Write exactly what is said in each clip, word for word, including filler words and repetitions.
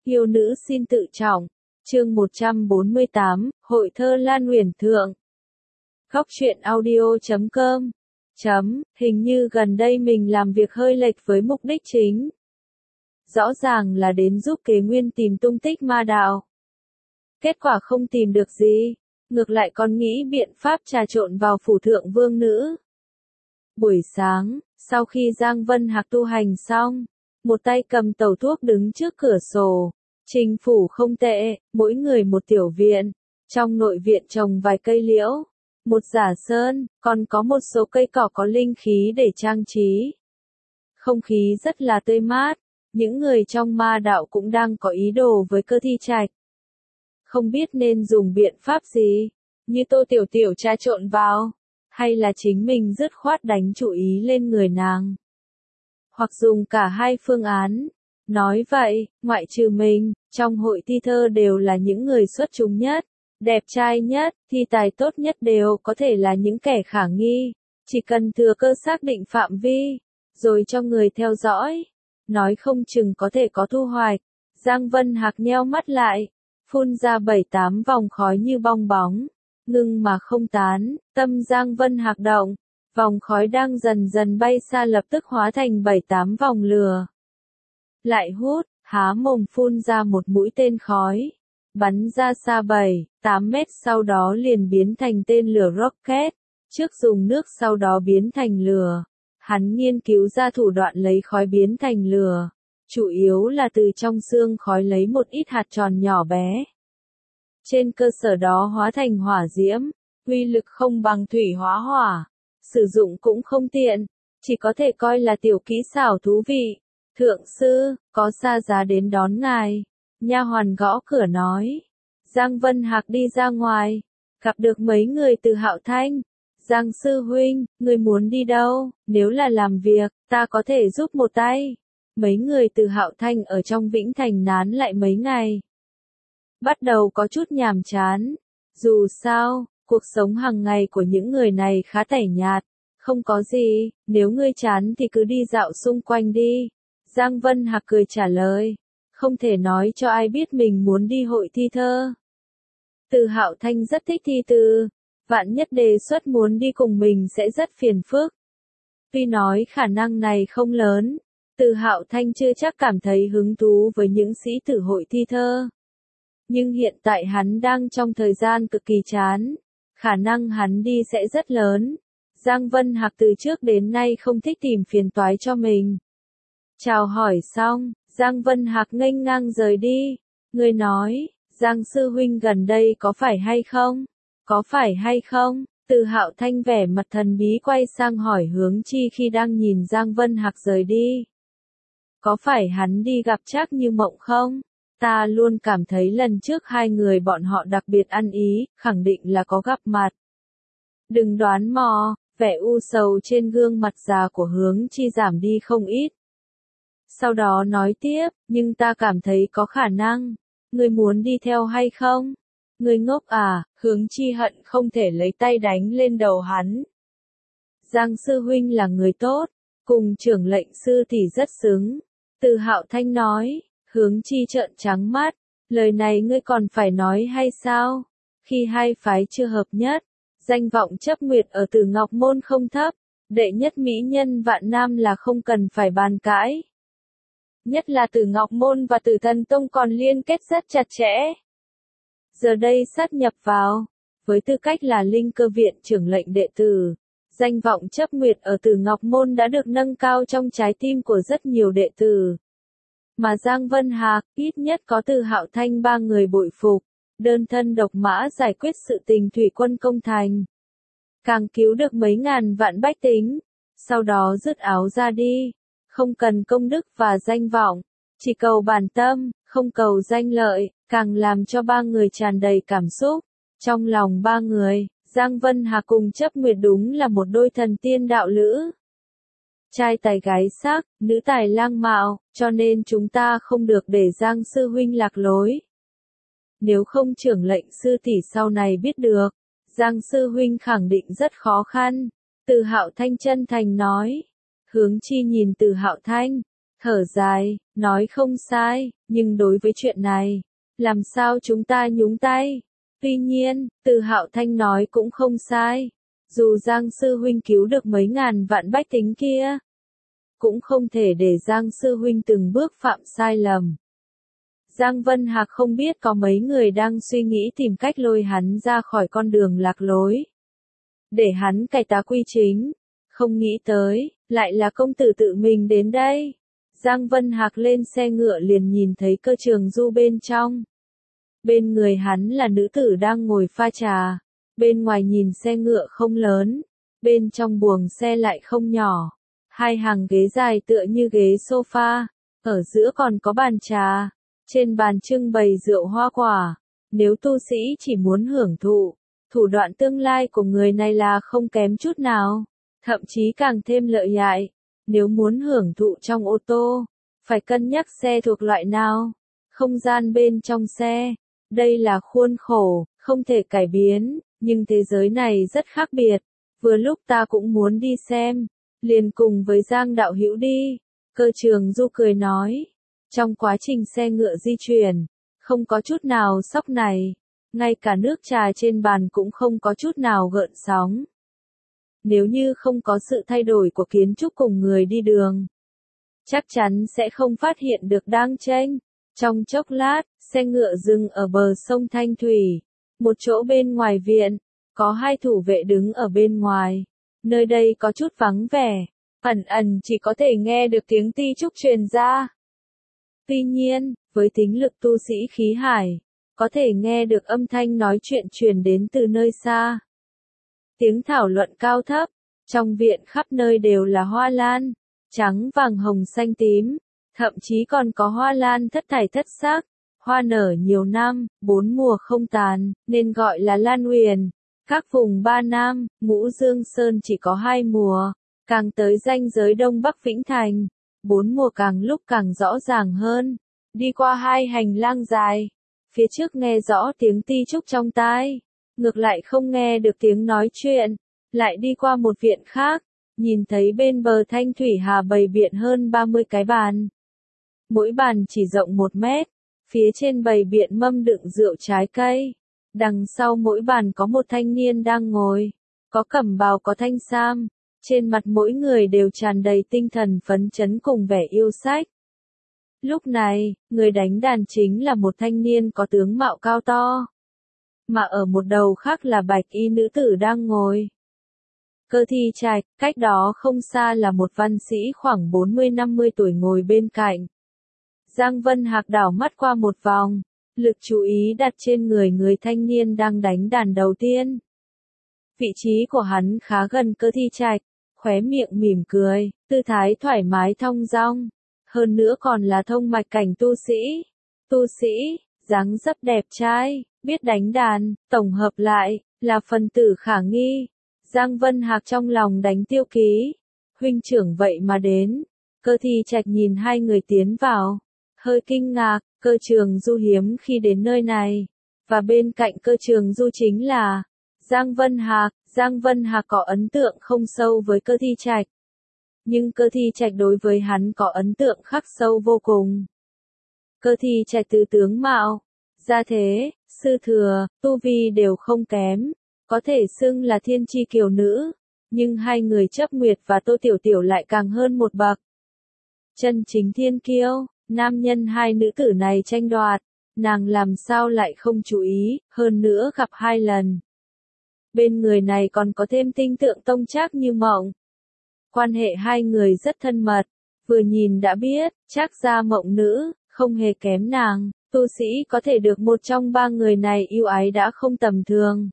Yêu nữ xin tự trọng. Chương một trăm bốn mươi tám, Hội thơ Lan Uyển Thượng. Góc truyện audio chấm com. Chấm, hình như gần đây mình làm việc hơi lệch với mục đích chính. Rõ ràng là đến giúp Kế Nguyên tìm tung tích ma đạo. Kết quả không tìm được gì, ngược lại còn nghĩ biện pháp trà trộn vào phủ thượng vương nữ. Buổi sáng, sau khi Giang Vân Hạc tu hành xong, một tay cầm tẩu thuốc đứng trước cửa sổ. Trình phủ không tệ, mỗi người một tiểu viện, trong nội viện trồng vài cây liễu, một giả sơn, còn có một số cây cỏ có linh khí để trang trí. Không khí rất là tươi mát, những người trong ma đạo cũng đang có ý đồ với Cơ Thi Trạch. Không biết nên dùng biện pháp gì, như Tô Tiểu Tiểu trà trộn vào, hay là chính mình dứt khoát đánh chủ ý lên người nàng. Hoặc dùng cả hai phương án. Nói vậy, ngoại trừ mình, trong hội thi thơ đều là những người xuất chúng nhất, đẹp trai nhất, thi tài tốt nhất đều có thể là những kẻ khả nghi. Chỉ cần thừa cơ xác định phạm vi, rồi cho người theo dõi, nói không chừng có thể có thu hoạch. Giang Vân Hạc nheo mắt lại, phun ra bảy tám vòng khói như bong bóng, ngưng mà không tán, tâm Giang Vân Hạc động, vòng khói đang dần dần bay xa lập tức hóa thành bảy tám vòng lửa. Lại hút, há mồm phun ra một mũi tên khói, bắn ra xa bảy, tám mét sau đó liền biến thành tên lửa rocket, trước dùng nước sau đó biến thành lửa. Hắn nghiên cứu ra thủ đoạn lấy khói biến thành lửa, chủ yếu là từ trong xương khói lấy một ít hạt tròn nhỏ bé. Trên cơ sở đó hóa thành hỏa diễm, uy lực không bằng thủy hóa hỏa, sử dụng cũng không tiện, chỉ có thể coi là tiểu kỹ xảo thú vị. Thượng sư, có xa giá đến đón ngài. Nha hoàn gõ cửa nói. Giang Vân Hạc đi ra ngoài, gặp được mấy người từ Hạo Thanh. Giang sư huynh, người muốn đi đâu? Nếu là làm việc, ta có thể giúp một tay. Mấy người từ Hạo Thanh ở trong Vĩnh Thành nán lại mấy ngày. Bắt đầu có chút nhàm chán. Dù sao, cuộc sống hàng ngày của những người này khá tẻ nhạt. Không có gì, nếu ngươi chán thì cứ đi dạo xung quanh đi. Giang Vân Hạc cười trả lời, không thể nói cho ai biết mình muốn đi hội thi thơ. Từ Hạo Thanh rất thích thi từ, vạn nhất đề xuất muốn đi cùng mình sẽ rất phiền phức. Tuy nói khả năng này không lớn, Từ Hạo Thanh chưa chắc cảm thấy hứng thú với những sĩ tử hội thi thơ. Nhưng hiện tại hắn đang trong thời gian cực kỳ chán, khả năng hắn đi sẽ rất lớn. Giang Vân Hạc từ trước đến nay không thích tìm phiền toái cho mình. Chào hỏi xong, Giang Vân Hạc nghênh ngang rời đi. Người nói, Giang sư huynh gần đây có phải hay không? Có phải hay không? Từ Hạo Thanh vẻ mặt thần bí quay sang hỏi Hướng Chi khi đang nhìn Giang Vân Hạc rời đi. Có phải hắn đi gặp Trác Như Mộng không? Ta luôn cảm thấy lần trước hai người bọn họ đặc biệt ăn ý, khẳng định là có gặp mặt. Đừng đoán mò, vẻ u sầu trên gương mặt già của Hướng Chi giảm đi không ít. Sau đó nói tiếp, nhưng ta cảm thấy có khả năng. Ngươi muốn đi theo hay không? Ngươi ngốc à? Hướng Chi hận không thể lấy tay đánh lên đầu hắn. Giang sư huynh là người tốt, cùng trưởng lệnh sư thì rất xứng. Từ Hạo Thanh nói, Hướng Chi trợn trắng mắt, lời này ngươi còn phải nói hay sao? Khi hai phái chưa hợp nhất, danh vọng chấp nguyệt ở Tử Ngọc Môn không thấp, đệ nhất mỹ nhân vạn nam là không cần phải bàn cãi. Nhất là Tử Ngọc Môn và Tử Thần Tông còn liên kết rất chặt chẽ. Giờ đây sát nhập vào, với tư cách là Linh Cơ Viện trưởng lệnh đệ tử, danh vọng chấp nguyệt ở Tử Ngọc Môn đã được nâng cao trong trái tim của rất nhiều đệ tử. Mà Giang Vân Hạc, ít nhất có Từ Hạo Thanh ba người bội phục, đơn thân độc mã giải quyết sự tình thủy quân công thành. Càng cứu được mấy ngàn vạn bách tính, sau đó dứt áo ra đi. Không cần công đức và danh vọng, chỉ cầu bản tâm, không cầu danh lợi, càng làm cho ba người tràn đầy cảm xúc. Trong lòng ba người, Giang Vân Hạc cùng chấp nguyệt đúng là một đôi thần tiên đạo lữ. Trai tài gái sắc, nữ tài lang mạo, cho nên chúng ta không được để Giang sư huynh lạc lối. Nếu không trưởng lệnh sư tỷ sau này biết được, Giang sư huynh khẳng định rất khó khăn. Từ Hạo Thanh chân thành nói. Hướng Chi nhìn Từ Hạo Thanh, thở dài, nói không sai, nhưng đối với chuyện này, làm sao chúng ta nhúng tay? Tuy nhiên, Từ Hạo Thanh nói cũng không sai. Dù Giang Sư Huynh cứu được mấy ngàn vạn bách tính kia, cũng không thể để Giang Sư Huynh từng bước phạm sai lầm. Giang Vân Hạc không biết có mấy người đang suy nghĩ tìm cách lôi hắn ra khỏi con đường lạc lối, để hắn cải tá quy chính. Không nghĩ tới, lại là công tử tự mình đến đây. Giang Vân Hạc lên xe ngựa liền nhìn thấy Cơ Trường Du bên trong. Bên người hắn là nữ tử đang ngồi pha trà. Bên ngoài nhìn xe ngựa không lớn, bên trong buồng xe lại không nhỏ. Hai hàng ghế dài tựa như ghế sofa, ở giữa còn có bàn trà. Trên bàn trưng bày rượu hoa quả. Nếu tu sĩ chỉ muốn hưởng thụ, thủ đoạn tương lai của người này là không kém chút nào, thậm chí càng thêm lợi hại. Nếu muốn hưởng thụ trong ô tô, phải cân nhắc xe thuộc loại nào, không gian bên trong xe. Đây là khuôn khổ, không thể cải biến, nhưng thế giới này rất khác biệt. Vừa lúc ta cũng muốn đi xem, liền cùng với Giang đạo hữu đi. Cơ Trường Du cười nói. Trong quá trình xe ngựa di chuyển, không có chút nào sóc này, ngay cả nước trà trên bàn cũng không có chút nào gợn sóng. Nếu như không có sự thay đổi của kiến trúc cùng người đi đường, chắc chắn sẽ không phát hiện được đang chênh. Trong chốc lát, xe ngựa dừng ở bờ sông Thanh Thủy, một chỗ bên ngoài viện, có hai thủ vệ đứng ở bên ngoài. Nơi đây có chút vắng vẻ, ẩn ẩn chỉ có thể nghe được tiếng ti trúc truyền ra. Tuy nhiên, với tính lực tu sĩ khí hải, có thể nghe được âm thanh nói chuyện truyền đến từ nơi xa. Tiếng thảo luận cao thấp, trong viện khắp nơi đều là hoa lan, trắng vàng hồng xanh tím, thậm chí còn có hoa lan thất thải thất sắc, hoa nở nhiều năm, bốn mùa không tàn, nên gọi là Lan Huyền. Các vùng Ba Nam, Ngũ Dương Sơn chỉ có hai mùa, càng tới ranh giới Đông Bắc Vĩnh Thành, bốn mùa càng lúc càng rõ ràng hơn. Đi qua hai hành lang dài, phía trước nghe rõ tiếng ti trúc trong tai, ngược lại không nghe được tiếng nói chuyện. Lại đi qua một viện khác, nhìn thấy bên bờ Thanh Thủy Hà bày biện hơn ba mươi cái bàn. Mỗi bàn chỉ rộng một mét, phía trên bày biện mâm đựng rượu trái cây. Đằng sau mỗi bàn có một thanh niên đang ngồi, có cẩm bào có thanh sam, trên mặt mỗi người đều tràn đầy tinh thần phấn chấn cùng vẻ yêu sách. Lúc này, người đánh đàn chính là một thanh niên có tướng mạo cao to, mà ở một đầu khác là bạch y nữ tử đang ngồi. Cơ Thi Trạch, cách đó không xa là một văn sĩ khoảng bốn mươi năm mươi tuổi ngồi bên cạnh. Giang Vân Hạc đảo mắt qua một vòng, lực chú ý đặt trên người người thanh niên đang đánh đàn đầu tiên. Vị trí của hắn khá gần Cơ Thi Trạch, khóe miệng mỉm cười, tư thái thoải mái thong dong, hơn nữa còn là thông mạch cảnh tu sĩ. Tu sĩ, dáng dấp đẹp trai, biết đánh đàn, tổng hợp lại, là phần tử khả nghi. Giang Vân Hạc trong lòng đánh tiêu ký, huynh trưởng vậy mà đến. Cơ Thi Trạch nhìn hai người tiến vào, hơi kinh ngạc. Cơ Trường Du hiếm khi đến nơi này, và bên cạnh Cơ Trường Du chính là Giang Vân Hạc. Giang Vân Hạc có ấn tượng không sâu với Cơ Thi Trạch, nhưng Cơ Thi Trạch đối với hắn có ấn tượng khắc sâu vô cùng. Cơ Thi Trạch từ tướng mạo, gia thế, sư thừa, tu vi đều không kém, có thể xưng là thiên chi kiều nữ, nhưng hai người Chấp Nguyệt và Tô Tiểu Tiểu lại càng hơn một bậc. Chân chính thiên kiêu, nam nhân hai nữ tử này tranh đoạt, nàng làm sao lại không chú ý, hơn nữa gặp hai lần. Bên người này còn có thêm tinh tượng Tông Trác Như Mộng. Quan hệ hai người rất thân mật, vừa nhìn đã biết, Trác gia Mộng nữ, không hề kém nàng, tu sĩ có thể được một trong ba người này yêu ái đã không tầm thường.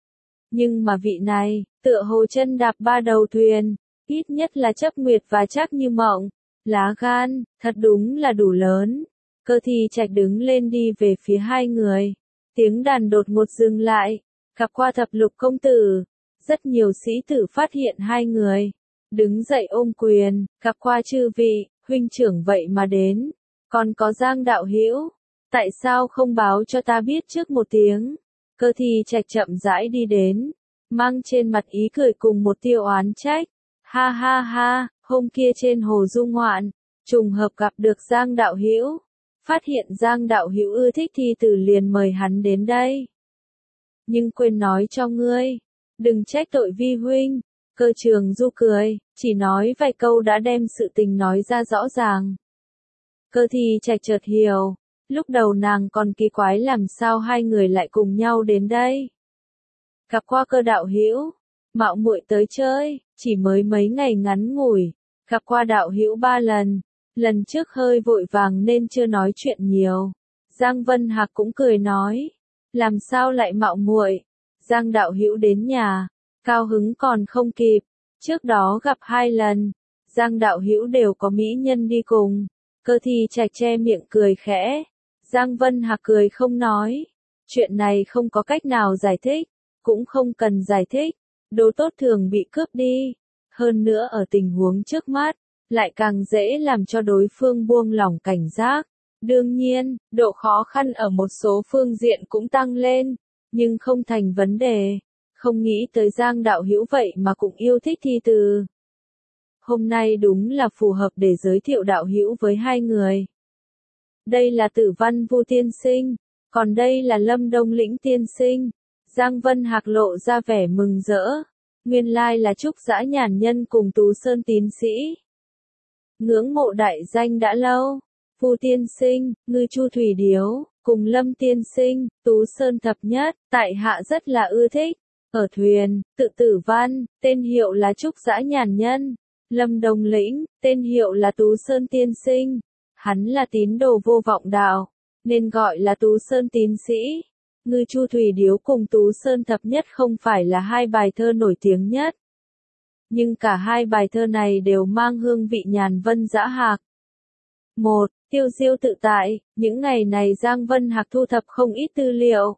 Nhưng mà vị này, tựa hồ chân đạp ba đầu thuyền, ít nhất là Chấp Nguyệt và Trác Như Mộng. Lá gan, thật đúng là đủ lớn. Cơ Thi Trạch đứng lên đi về phía hai người. Tiếng đàn đột ngột dừng lại. Gặp qua Thập Lục công tử. Rất nhiều sĩ tử phát hiện hai người. Đứng dậy ôm quyền, gặp qua chư vị, huynh trưởng vậy mà đến. Còn có Giang đạo hữu, tại sao không báo cho ta biết trước một tiếng? Cơ Thi Trạch chậm rãi đi đến, mang trên mặt ý cười cùng một tia oán trách. Ha ha ha, hôm kia trên hồ du ngoạn, trùng hợp gặp được Giang đạo hữu, phát hiện Giang đạo hữu ưa thích thi từ liền mời hắn đến đây. Nhưng quên nói cho ngươi, đừng trách tội vi huynh. Cơ Trường Du cười, chỉ nói vài câu đã đem sự tình nói ra rõ ràng. Cơ Thi Trạch chợt hiểu, lúc đầu nàng còn kỳ quái làm sao hai người lại cùng nhau đến đây. Gặp qua Cơ đạo hữu, mạo muội tới chơi, chỉ mới mấy ngày ngắn ngủi, gặp qua đạo hữu ba lần, lần trước hơi vội vàng nên chưa nói chuyện nhiều. Giang Vân Hạc cũng cười nói, làm sao lại mạo muội? Giang đạo hữu đến nhà, cao hứng còn không kịp, trước đó gặp hai lần, Giang đạo hữu đều có mỹ nhân đi cùng. Cơ Thi Trạch che miệng cười khẽ, Giang Vân Hạc cười không nói, chuyện này không có cách nào giải thích, cũng không cần giải thích, đồ tốt thường bị cướp đi, hơn nữa ở tình huống trước mắt, lại càng dễ làm cho đối phương buông lỏng cảnh giác. Đương nhiên, độ khó khăn ở một số phương diện cũng tăng lên, nhưng không thành vấn đề. Không nghĩ tới Giang đạo hữu vậy mà cũng yêu thích thi từ. Hôm nay đúng là phù hợp để giới thiệu đạo hữu với hai người. Đây là Tử Văn Vu tiên sinh, còn đây là Lâm Đông Lĩnh tiên sinh. Giang Vân Hạc lộ ra vẻ mừng rỡ. Nguyên lai là Trúc Dã Nhàn Nhân cùng Tú Sơn tín sĩ. Ngưỡng mộ đại danh đã lâu. Vu tiên sinh, Ngư Chu Thủy Điếu, cùng Lâm tiên sinh, Tú Sơn thập nhất, tại hạ rất là ưa thích. Ở thuyền, tự Tử Văn, tên hiệu là Trúc Dã Nhàn Nhân. Lâm Đông Lĩnh, tên hiệu là Tú Sơn tiên sinh. Hắn là tín đồ vô vọng đạo, nên gọi là Tú Sơn tín sĩ. Ngư Chu Thủy Điếu cùng Tú Sơn thập nhất không phải là hai bài thơ nổi tiếng nhất. Nhưng cả hai bài thơ này đều mang hương vị nhàn vân dã hạc. một. Tiêu diêu tự tại, những ngày này Giang Vân Hạc thu thập không ít tư liệu.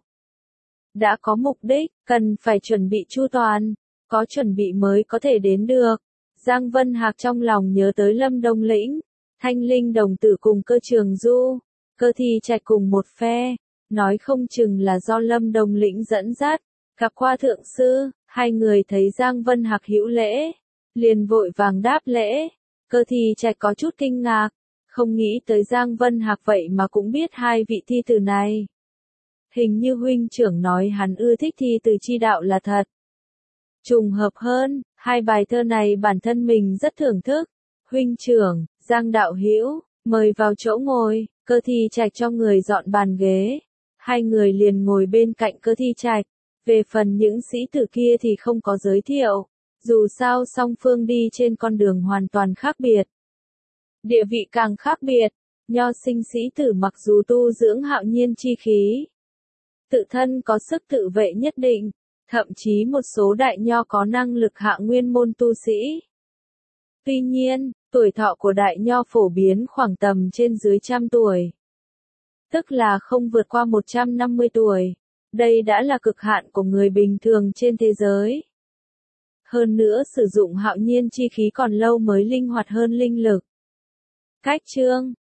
Đã có mục đích, cần phải chuẩn bị chu toàn, có chuẩn bị mới có thể đến được. Giang Vân Hạc trong lòng nhớ tới Lâm Đông Lĩnh, Thanh Linh đồng tử cùng Cơ Trường Du, Cơ Thi Trạch cùng một phe, nói không chừng là do Lâm Đông Lĩnh dẫn dắt. Gặp qua thượng sư, hai người thấy Giang Vân Hạc hữu lễ, liền vội vàng đáp lễ. Cơ Thi Trạch có chút kinh ngạc, không nghĩ tới Giang Vân Hạc vậy mà cũng biết hai vị thi từ này. Hình như huynh trưởng nói hắn ưa thích thi từ chi đạo là thật. Trùng hợp hơn, hai bài thơ này bản thân mình rất thưởng thức. Huynh trưởng, Giang đạo hữu, mời vào chỗ ngồi. Cơ Thi Trạch cho người dọn bàn ghế. Hai người liền ngồi bên cạnh Cơ Thi Trạch. Về phần những sĩ tử kia thì không có giới thiệu. Dù sao song phương đi trên con đường hoàn toàn khác biệt. Địa vị càng khác biệt, nho sinh sĩ tử mặc dù tu dưỡng hạo nhiên chi khí, tự thân có sức tự vệ nhất định, thậm chí một số đại nho có năng lực hạ nguyên môn tu sĩ. Tuy nhiên, tuổi thọ của đại nho phổ biến khoảng tầm trên dưới trăm tuổi, tức là không vượt qua một trăm năm mươi tuổi. Đây đã là cực hạn của người bình thường trên thế giới. Hơn nữa sử dụng hạo nhiên chi khí còn lâu mới linh hoạt hơn linh lực. Cách chương